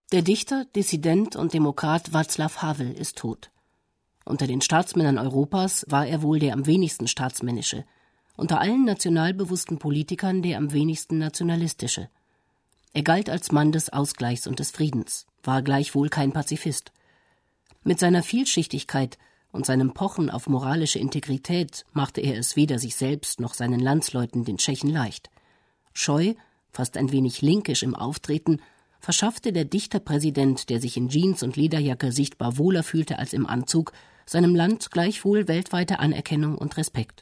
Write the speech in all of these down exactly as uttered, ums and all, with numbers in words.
Der Dichter, Dissident und Demokrat Václav Havel ist tot. Unter den Staatsmännern Europas war er wohl der am wenigsten staatsmännische, unter allen nationalbewussten Politikern der am wenigsten nationalistische. Er galt als Mann des Ausgleichs und des Friedens, war gleichwohl kein Pazifist. Mit seiner Vielschichtigkeit und seinem Pochen auf moralische Integrität machte er es weder sich selbst noch seinen Landsleuten, den Tschechen, leicht. Scheu, fast ein wenig linkisch im Auftreten, verschaffte der Dichterpräsident, der sich in Jeans und Lederjacke sichtbar wohler fühlte als im Anzug, seinem Land gleichwohl weltweite Anerkennung und Respekt.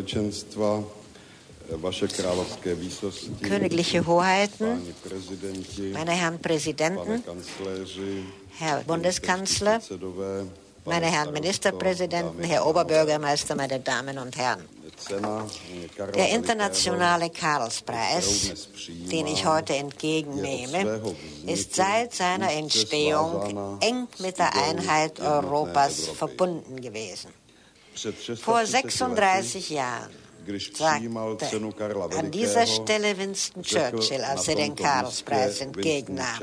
Königliche Hoheiten, meine Herren Präsidenten, Herr Bundeskanzler, meine Herren Ministerpräsidenten, Herr Oberbürgermeister, meine Damen und Herren. Der internationale Karlspreis, den ich heute entgegennehme, ist seit seiner Entstehung eng mit der Einheit Europas verbunden gewesen. Vor sechsunddreißig Jahren sagte an dieser Stelle Winston Churchill, als er den Karlspreis entgegennahm: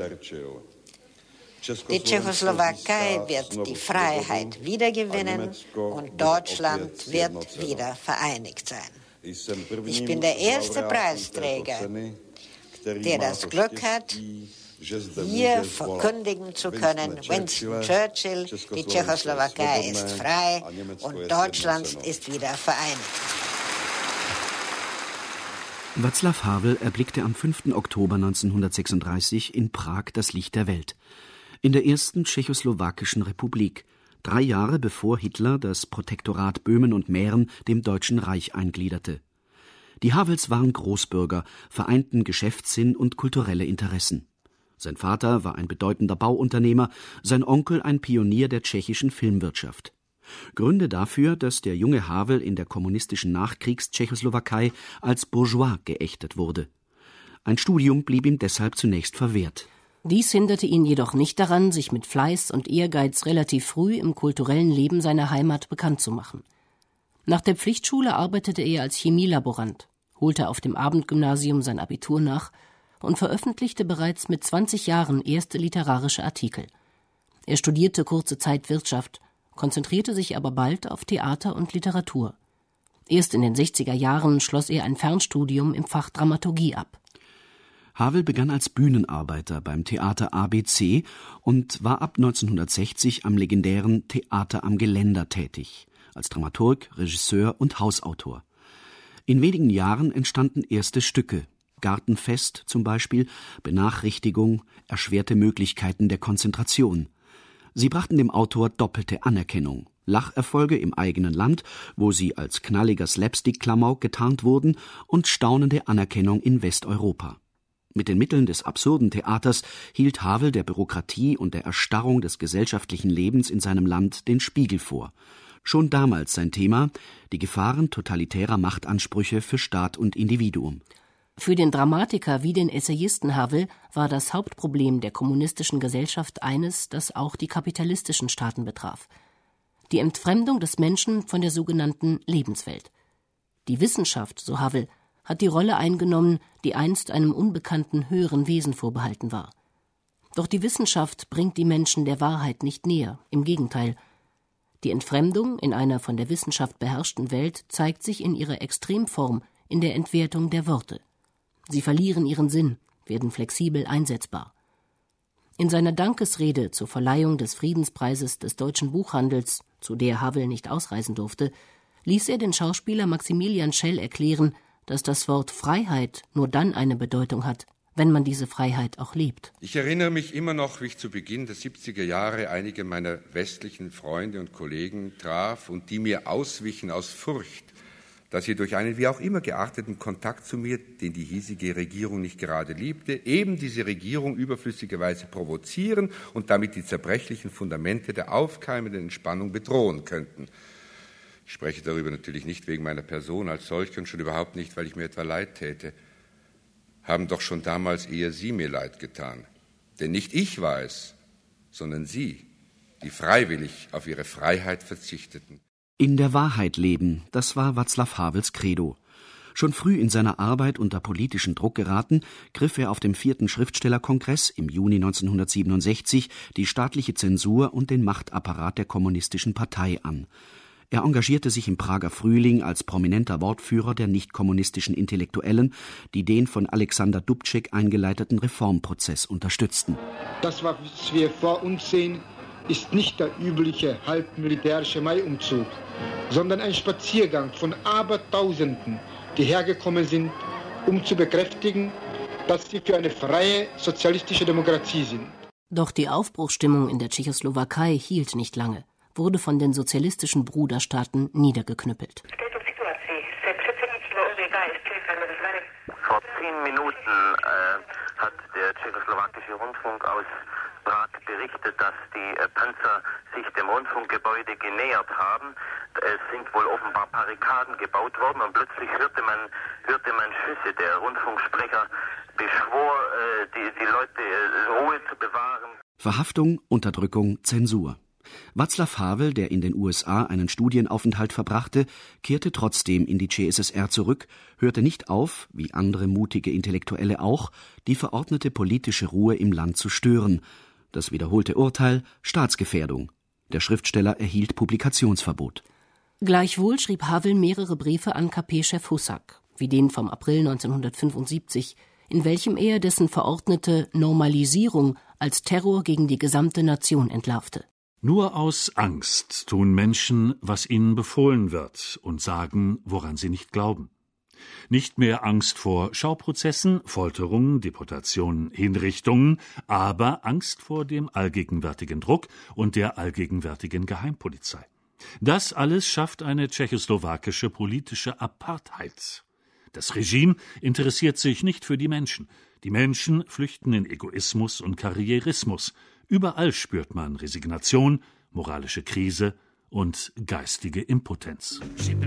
Die Tschechoslowakei wird die Freiheit wiedergewinnen und Deutschland wird wieder vereinigt sein. Ich bin der erste Preisträger, der das Glück hat, hier verkündigen zu können: Winston Churchill, die Tschechoslowakei ist frei und Deutschland ist wieder vereinigt. Václav Havel erblickte am fünften Oktober neunzehnhundertsechsunddreißig in Prag das Licht der Welt. In der ersten tschechoslowakischen Republik, drei Jahre bevor Hitler das Protektorat Böhmen und Mähren dem Deutschen Reich eingliederte. Die Havels waren Großbürger, vereinten Geschäftssinn und kulturelle Interessen. Sein Vater war ein bedeutender Bauunternehmer, sein Onkel ein Pionier der tschechischen Filmwirtschaft. Gründe dafür, dass der junge Havel in der kommunistischen Nachkriegs-Tschechoslowakei als Bourgeois geächtet wurde. Ein Studium blieb ihm deshalb zunächst verwehrt. Dies hinderte ihn jedoch nicht daran, sich mit Fleiß und Ehrgeiz relativ früh im kulturellen Leben seiner Heimat bekannt zu machen. Nach der Pflichtschule arbeitete er als Chemielaborant, holte auf dem Abendgymnasium sein Abitur nach und veröffentlichte bereits mit zwanzig Jahren erste literarische Artikel. Er studierte kurze Zeit Wirtschaft, konzentrierte sich aber bald auf Theater und Literatur. Erst in den sechziger Jahren schloss er ein Fernstudium im Fach Dramaturgie ab. Havel begann als Bühnenarbeiter beim Theater A B C und war ab neunzehnhundertsechzig am legendären Theater am Geländer tätig, als Dramaturg, Regisseur und Hausautor. In wenigen Jahren entstanden erste Stücke, Gartenfest zum Beispiel, Benachrichtigung, erschwerte Möglichkeiten der Konzentration. Sie brachten dem Autor doppelte Anerkennung. Lacherfolge im eigenen Land, wo sie als knalliger Slapstick-Klamauk getarnt wurden, und staunende Anerkennung in Westeuropa. Mit den Mitteln des absurden Theaters hielt Havel der Bürokratie und der Erstarrung des gesellschaftlichen Lebens in seinem Land den Spiegel vor. Schon damals sein Thema: die Gefahren totalitärer Machtansprüche für Staat und Individuum. Für den Dramatiker wie den Essayisten Havel war das Hauptproblem der kommunistischen Gesellschaft eines, das auch die kapitalistischen Staaten betraf: die Entfremdung des Menschen von der sogenannten Lebenswelt. Die Wissenschaft, so Havel, hat die Rolle eingenommen, die einst einem unbekannten höheren Wesen vorbehalten war. Doch die Wissenschaft bringt die Menschen der Wahrheit nicht näher, im Gegenteil. Die Entfremdung in einer von der Wissenschaft beherrschten Welt zeigt sich in ihrer Extremform in der Entwertung der Worte. Sie verlieren ihren Sinn, werden flexibel einsetzbar. In seiner Dankesrede zur Verleihung des Friedenspreises des deutschen Buchhandels, zu der Havel nicht ausreisen durfte, ließ er den Schauspieler Maximilian Schell erklären, dass das Wort Freiheit nur dann eine Bedeutung hat, wenn man diese Freiheit auch lebt. Ich erinnere mich immer noch, wie ich zu Beginn der siebziger Jahre einige meiner westlichen Freunde und Kollegen traf und die mir auswichen aus Furcht, dass sie durch einen wie auch immer gearteten Kontakt zu mir, den die hiesige Regierung nicht gerade liebte, eben diese Regierung überflüssigerweise provozieren und damit die zerbrechlichen Fundamente der aufkeimenden Entspannung bedrohen könnten. Ich spreche darüber natürlich nicht wegen meiner Person als solche und schon überhaupt nicht, weil ich mir etwa leid täte. Haben doch schon damals eher Sie mir leid getan. Denn nicht ich war es, sondern Sie, die freiwillig auf ihre Freiheit verzichteten. In der Wahrheit leben, das war Václav Havels Credo. Schon früh in seiner Arbeit unter politischen Druck geraten, griff er auf dem vierten Schriftstellerkongress im Juni neunzehnhundertsiebenundsechzig die staatliche Zensur und den Machtapparat der Kommunistischen Partei an. Er engagierte sich im Prager Frühling als prominenter Wortführer der nicht-kommunistischen Intellektuellen, die den von Alexander Dubček eingeleiteten Reformprozess unterstützten. Das, was wir vor uns sehen, ist nicht der übliche halbmilitärische Maiumzug, sondern ein Spaziergang von Abertausenden, die hergekommen sind, um zu bekräftigen, dass sie für eine freie sozialistische Demokratie sind. Doch die Aufbruchsstimmung in der Tschechoslowakei hielt nicht lange, wurde von den sozialistischen Bruderstaaten niedergeknüppelt. Vor zehn Minuten äh, hat der tschechoslowakische Rundfunk aus Prag berichtet, dass die äh, Panzer sich dem Rundfunkgebäude genähert haben. Es sind wohl offenbar Barrikaden gebaut worden und plötzlich hörte man, hörte man Schüsse. Der Rundfunksprecher beschwor, äh, die, die Leute äh, Ruhe zu bewahren. Verhaftung, Unterdrückung, Zensur. Václav Havel, der in den U S A einen Studienaufenthalt verbrachte, kehrte trotzdem in die C S S R zurück, hörte nicht auf, wie andere mutige Intellektuelle auch, die verordnete politische Ruhe im Land zu stören. Das wiederholte Urteil: Staatsgefährdung. Der Schriftsteller erhielt Publikationsverbot. Gleichwohl schrieb Havel mehrere Briefe an K P-Chef Husak, wie den vom April neunzehnhundertfünfundsiebzig, in welchem er dessen verordnete Normalisierung als Terror gegen die gesamte Nation entlarvte. Nur aus Angst tun Menschen, was ihnen befohlen wird, und sagen, woran sie nicht glauben. Nicht mehr Angst vor Schauprozessen, Folterungen, Deportationen, Hinrichtungen, aber Angst vor dem allgegenwärtigen Druck und der allgegenwärtigen Geheimpolizei. Das alles schafft eine tschechoslowakische politische Apartheid. Das Regime interessiert sich nicht für die Menschen. Die Menschen flüchten in Egoismus und Karrierismus. Überall spürt man Resignation, moralische Krise und geistige Impotenz.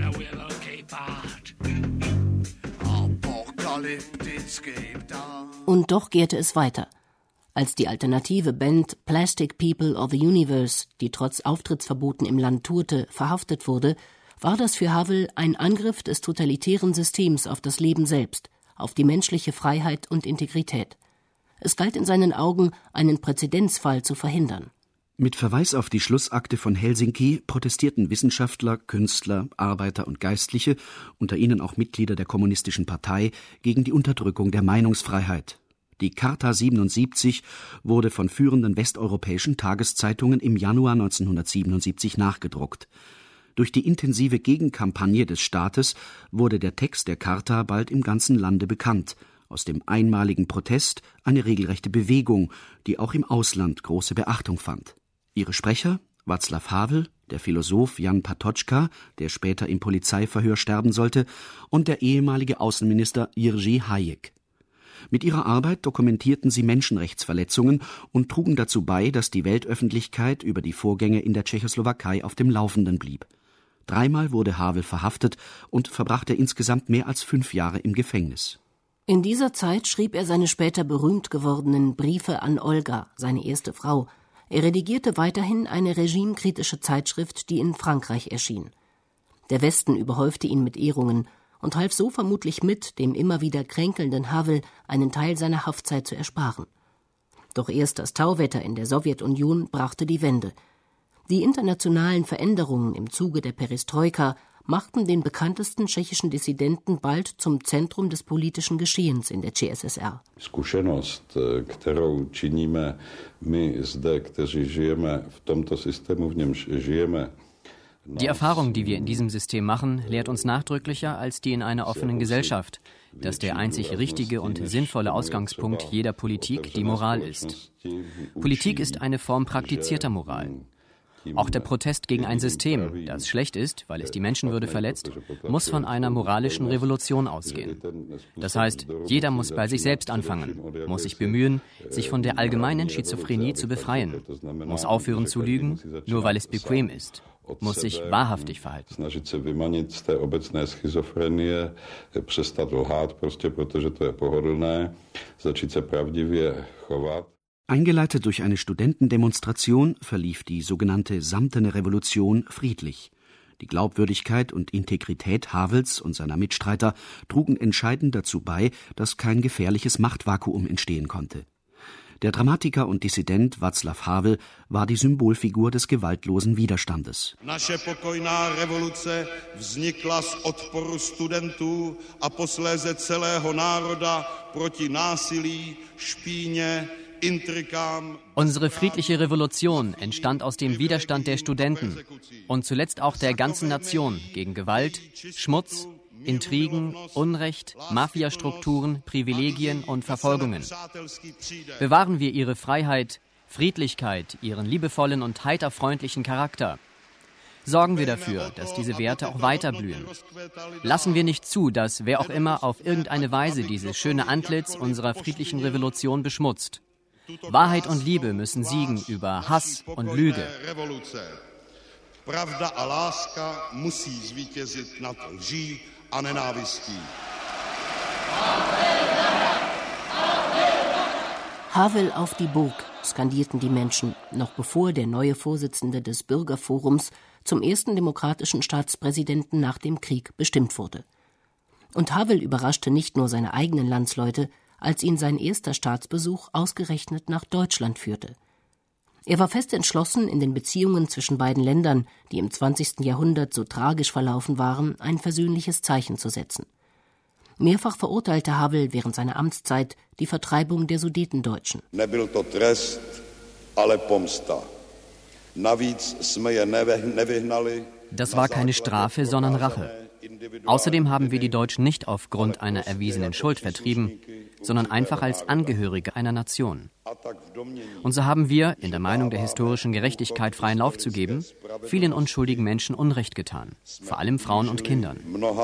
Und doch gärte es weiter. Als die alternative Band Plastic People of the Universe, die trotz Auftrittsverboten im Land tourte, verhaftet wurde, war das für Havel ein Angriff des totalitären Systems auf das Leben selbst, auf die menschliche Freiheit und Integrität. Es galt in seinen Augen, einen Präzedenzfall zu verhindern. Mit Verweis auf die Schlussakte von Helsinki protestierten Wissenschaftler, Künstler, Arbeiter und Geistliche, unter ihnen auch Mitglieder der Kommunistischen Partei, gegen die Unterdrückung der Meinungsfreiheit. Die Charta siebenundsiebzig wurde von führenden westeuropäischen Tageszeitungen im Januar neunzehnhundertsiebenundsiebzig nachgedruckt. Durch die intensive Gegenkampagne des Staates wurde der Text der Charta bald im ganzen Lande bekannt. Aus dem einmaligen Protest eine regelrechte Bewegung, die auch im Ausland große Beachtung fand. Ihre Sprecher, Václav Havel, der Philosoph Jan Patočka, der später im Polizeiverhör sterben sollte, und der ehemalige Außenminister Jerzy Hayek. Mit ihrer Arbeit dokumentierten sie Menschenrechtsverletzungen und trugen dazu bei, dass die Weltöffentlichkeit über die Vorgänge in der Tschechoslowakei auf dem Laufenden blieb. Dreimal wurde Havel verhaftet und verbrachte insgesamt mehr als fünf Jahre im Gefängnis. In dieser Zeit schrieb er seine später berühmt gewordenen Briefe an Olga, seine erste Frau. Er redigierte weiterhin eine regimekritische Zeitschrift, die in Frankreich erschien. Der Westen überhäufte ihn mit Ehrungen und half so vermutlich mit, dem immer wieder kränkelnden Havel einen Teil seiner Haftzeit zu ersparen. Doch erst das Tauwetter in der Sowjetunion brachte die Wende. Die internationalen Veränderungen im Zuge der Perestroika machten den bekanntesten tschechischen Dissidenten bald zum Zentrum des politischen Geschehens in der C S S R. Zkušenost, kterou činíme my zde, kteří žijeme v tomto systému, v němž žijeme. Die Erfahrung, die wir in diesem System machen, lehrt uns nachdrücklicher als die in einer offenen Gesellschaft, dass der einzig richtige und sinnvolle Ausgangspunkt jeder Politik die Moral ist. Politik ist eine Form praktizierter Moral. Auch der Protest gegen ein System, das schlecht ist, weil es die Menschenwürde verletzt, muss von einer moralischen Revolution ausgehen. Das heißt, jeder muss bei sich selbst anfangen, muss sich bemühen, sich von der allgemeinen Schizophrenie zu befreien, muss aufhören zu lügen, nur weil es bequem ist, muss sich wahrhaftig verhalten. Snažit se vymanit z té obecné schizofrenie, přestat lhát, prostě protože to je pohodlné, začít se pravdivě chovat. Eingeleitet durch eine Studentendemonstration verlief die sogenannte Samtene Revolution friedlich. Die Glaubwürdigkeit und Integrität Havels und seiner Mitstreiter trugen entscheidend dazu bei, dass kein gefährliches Machtvakuum entstehen konnte. Der Dramatiker und Dissident Václav Havel war die Symbolfigur des gewaltlosen Widerstandes. Naše pokojná revoluce vznikla z odporu studentů a posléze celého národa proti násilí, špíně, intrikám. Unsere friedliche Revolution entstand aus dem Widerstand der Studenten und zuletzt auch der ganzen Nation gegen Gewalt, Schmutz, Intrigen, Unrecht, Mafiastrukturen, Privilegien und Verfolgungen. Bewahren wir ihre Freiheit, Friedlichkeit, ihren liebevollen und heiter freundlichen Charakter. Sorgen wir dafür, dass diese Werte auch weiterblühen. Lassen wir nicht zu, dass wer auch immer auf irgendeine Weise dieses schöne Antlitz unserer friedlichen Revolution beschmutzt. Wahrheit und Liebe müssen siegen über Hass und Lüge. Pravda a láska musí zvítězit nad lží a nenávistí. Havel auf die Burg, skandierten die Menschen, noch bevor der neue Vorsitzende des Bürgerforums zum ersten demokratischen Staatspräsidenten nach dem Krieg bestimmt wurde. Und Havel überraschte nicht nur seine eigenen Landsleute, als ihn sein erster Staatsbesuch ausgerechnet nach Deutschland führte. Er war fest entschlossen, in den Beziehungen zwischen beiden Ländern, die im zwanzigsten Jahrhundert so tragisch verlaufen waren, ein versöhnliches Zeichen zu setzen. Mehrfach verurteilte Havel während seiner Amtszeit die Vertreibung der Sudetendeutschen. Nebyl to trest, ale pomsta. Navíc jsme je nevyhnali. Das war keine Strafe, sondern Rache. Außerdem haben wir die Deutschen nicht aufgrund einer erwiesenen Schuld vertrieben, sondern einfach als Angehörige einer Nation. Und so haben wir, in der Meinung der historischen Gerechtigkeit freien Lauf zu geben, vielen unschuldigen Menschen Unrecht getan, vor allem Frauen und Kindern.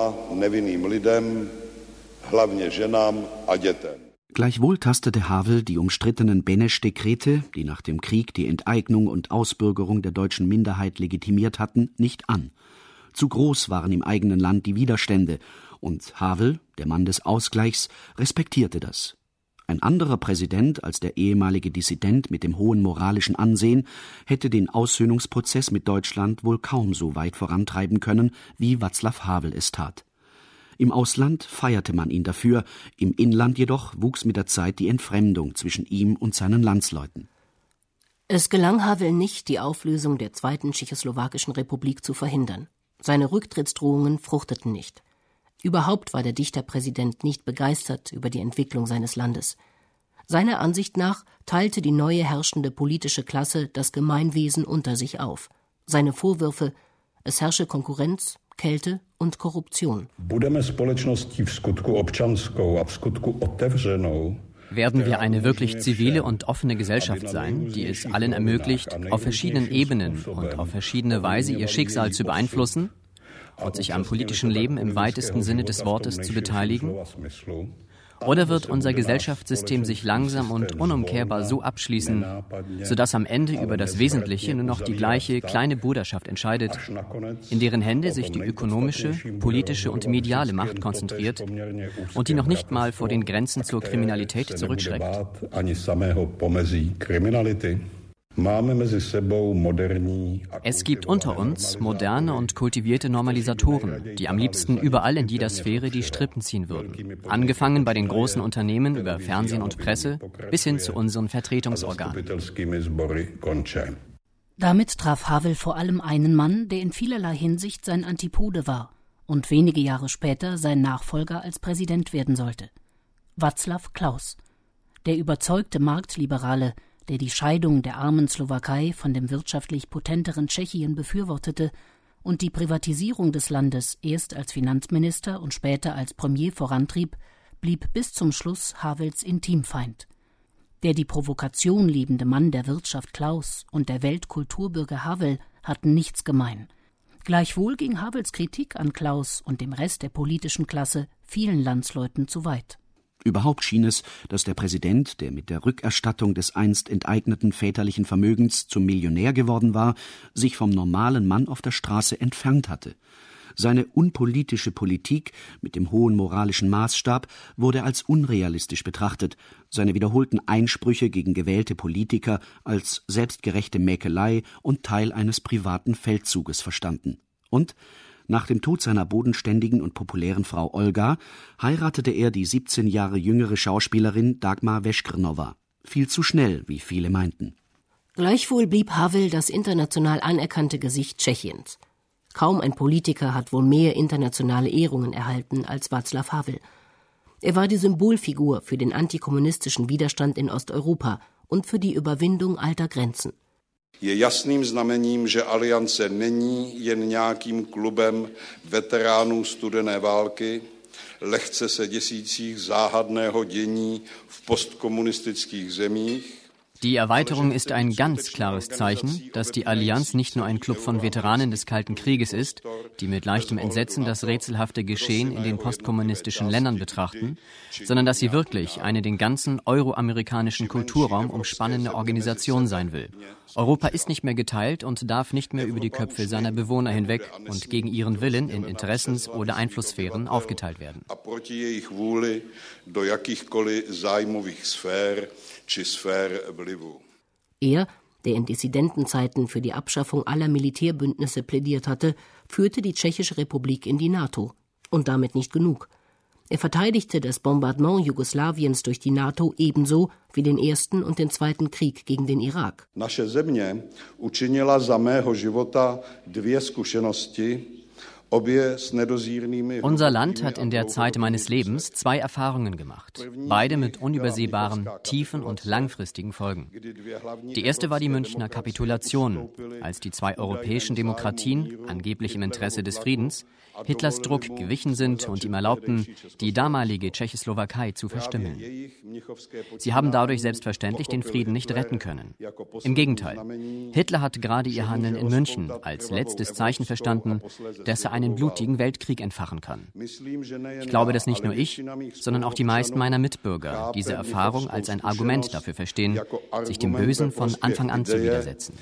Gleichwohl tastete Havel die umstrittenen Benesch-Dekrete, die nach dem Krieg die Enteignung und Ausbürgerung der deutschen Minderheit legitimiert hatten, nicht an. Zu groß waren im eigenen Land die Widerstände, und Havel, der Mann des Ausgleichs, respektierte das. Ein anderer Präsident als der ehemalige Dissident mit dem hohen moralischen Ansehen hätte den Aussöhnungsprozess mit Deutschland wohl kaum so weit vorantreiben können, wie Václav Havel es tat. Im Ausland feierte man ihn dafür, im Inland jedoch wuchs mit der Zeit die Entfremdung zwischen ihm und seinen Landsleuten. Es gelang Havel nicht, die Auflösung der Zweiten Tschechoslowakischen Republik zu verhindern. Seine Rücktrittsdrohungen fruchteten nicht. Überhaupt war der Dichterpräsident nicht begeistert über die Entwicklung seines Landes. Seiner Ansicht nach teilte die neue herrschende politische Klasse das Gemeinwesen unter sich auf. Seine Vorwürfe: es herrsche Konkurrenz, Kälte und Korruption. Werden wir eine wirklich zivile und offene Gesellschaft sein, die es allen ermöglicht, auf verschiedenen Ebenen und auf verschiedene Weise ihr Schicksal zu beeinflussen und sich am politischen Leben im weitesten Sinne des Wortes zu beteiligen? Oder wird unser Gesellschaftssystem sich langsam und unumkehrbar so abschließen, sodass am Ende über das Wesentliche nur noch die gleiche kleine Bruderschaft entscheidet, in deren Hände sich die ökonomische, politische und mediale Macht konzentriert und die noch nicht mal vor den Grenzen zur Kriminalität zurückschreckt? Es gibt unter uns moderne und kultivierte Normalisatoren, die am liebsten überall in jeder Sphäre die Strippen ziehen würden. Angefangen bei den großen Unternehmen über Fernsehen und Presse bis hin zu unseren Vertretungsorganen. Damit traf Havel vor allem einen Mann, der in vielerlei Hinsicht sein Antipode war und wenige Jahre später sein Nachfolger als Präsident werden sollte. Václav Klaus, der überzeugte Marktliberale, der die Scheidung der armen Slowakei von dem wirtschaftlich potenteren Tschechien befürwortete und die Privatisierung des Landes erst als Finanzminister und später als Premier vorantrieb, blieb bis zum Schluss Havels Intimfeind. Der die Provokation liebende Mann der Wirtschaft Klaus und der Weltkulturbürger Havel hatten nichts gemein. Gleichwohl ging Havels Kritik an Klaus und dem Rest der politischen Klasse vielen Landsleuten zu weit. Überhaupt schien es, dass der Präsident, der mit der Rückerstattung des einst enteigneten väterlichen Vermögens zum Millionär geworden war, sich vom normalen Mann auf der Straße entfernt hatte. Seine unpolitische Politik mit dem hohen moralischen Maßstab wurde als unrealistisch betrachtet, seine wiederholten Einsprüche gegen gewählte Politiker als selbstgerechte Mäkelei und Teil eines privaten Feldzuges verstanden. Und nach dem Tod seiner bodenständigen und populären Frau Olga heiratete er die siebzehn Jahre jüngere Schauspielerin Dagmar Veškrnova. Viel zu schnell, wie viele meinten. Gleichwohl blieb Havel das international anerkannte Gesicht Tschechiens. Kaum ein Politiker hat wohl mehr internationale Ehrungen erhalten als Václav Havel. Er war die Symbolfigur für den antikommunistischen Widerstand in Osteuropa und für die Überwindung alter Grenzen. Je jasným znamením, že Aliance není jen nějakým klubem veteránů studené války, lehce se děsících záhadného dění v postkomunistických zemích. Die Erweiterung ist ein ganz klares Zeichen, dass die Allianz nicht nur ein Club von Veteranen des Kalten Krieges ist, die mit leichtem Entsetzen das rätselhafte Geschehen in den postkommunistischen Ländern betrachten, sondern dass sie wirklich eine den ganzen euroamerikanischen Kulturraum umspannende Organisation sein will. Europa ist nicht mehr geteilt und darf nicht mehr über die Köpfe seiner Bewohner hinweg und gegen ihren Willen in Interessens- oder Einflusssphären aufgeteilt werden. Er, der in Dissidentenzeiten für die Abschaffung aller Militärbündnisse plädiert hatte, führte die Tschechische Republik in die NATO. Und damit nicht genug. Er verteidigte das Bombardement Jugoslawiens durch die NATO ebenso wie den ersten und den zweiten Krieg gegen den Irak. Naše země učinila za mého života dvě zkušenosti. Unser Land hat in der Zeit meines Lebens zwei Erfahrungen gemacht, beide mit unübersehbaren, tiefen und langfristigen Folgen. Die erste war die Münchner Kapitulation, als die zwei europäischen Demokratien, angeblich im Interesse des Friedens, Hitlers Druck gewichen sind und ihm erlaubten, die damalige Tschechoslowakei zu verstümmeln. Sie haben dadurch selbstverständlich den Frieden nicht retten können. Im Gegenteil, Hitler hat gerade ihr Handeln in München als letztes Zeichen verstanden, dass er einen blutigen Weltkrieg entfachen kann. Ich glaube, dass nicht nur ich, sondern auch die meisten meiner Mitbürger diese Erfahrung als ein Argument dafür verstehen, sich dem Bösen von Anfang an zu widersetzen.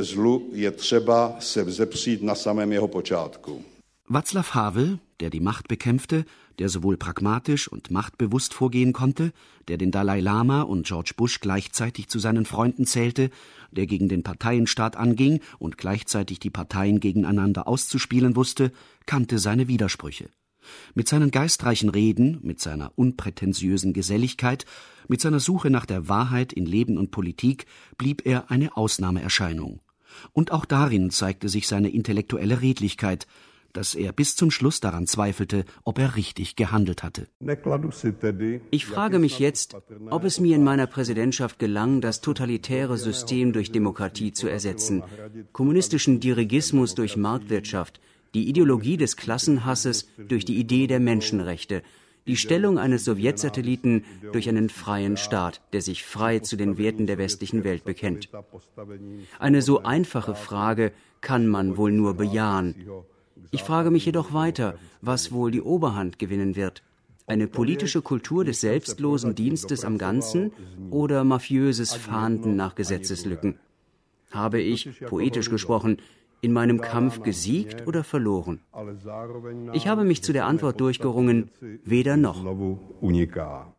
Václav Havel, der die Macht bekämpfte, der sowohl pragmatisch und machtbewusst vorgehen konnte, der den Dalai Lama und George Bush gleichzeitig zu seinen Freunden zählte, der gegen den Parteienstaat anging und gleichzeitig die Parteien gegeneinander auszuspielen wusste, kannte seine Widersprüche. Mit seinen geistreichen Reden, mit seiner unprätentiösen Geselligkeit, mit seiner Suche nach der Wahrheit in Leben und Politik blieb er eine Ausnahmeerscheinung. Und auch darin zeigte sich seine intellektuelle Redlichkeit, dass er bis zum Schluss daran zweifelte, ob er richtig gehandelt hatte. Ich frage mich jetzt, ob es mir in meiner Präsidentschaft gelang, das totalitäre System durch Demokratie zu ersetzen, kommunistischen Dirigismus durch Marktwirtschaft, die Ideologie des Klassenhasses durch die Idee der Menschenrechte, die Stellung eines Sowjetsatelliten durch einen freien Staat, der sich frei zu den Werten der westlichen Welt bekennt. Eine so einfache Frage kann man wohl nur bejahen. Ich frage mich jedoch weiter, was wohl die Oberhand gewinnen wird. Eine politische Kultur des selbstlosen Dienstes am Ganzen oder mafiöses Fahnden nach Gesetzeslücken? Habe ich, poetisch gesprochen, in meinem Kampf gesiegt oder verloren? Ich habe mich zu der Antwort durchgerungen, weder noch.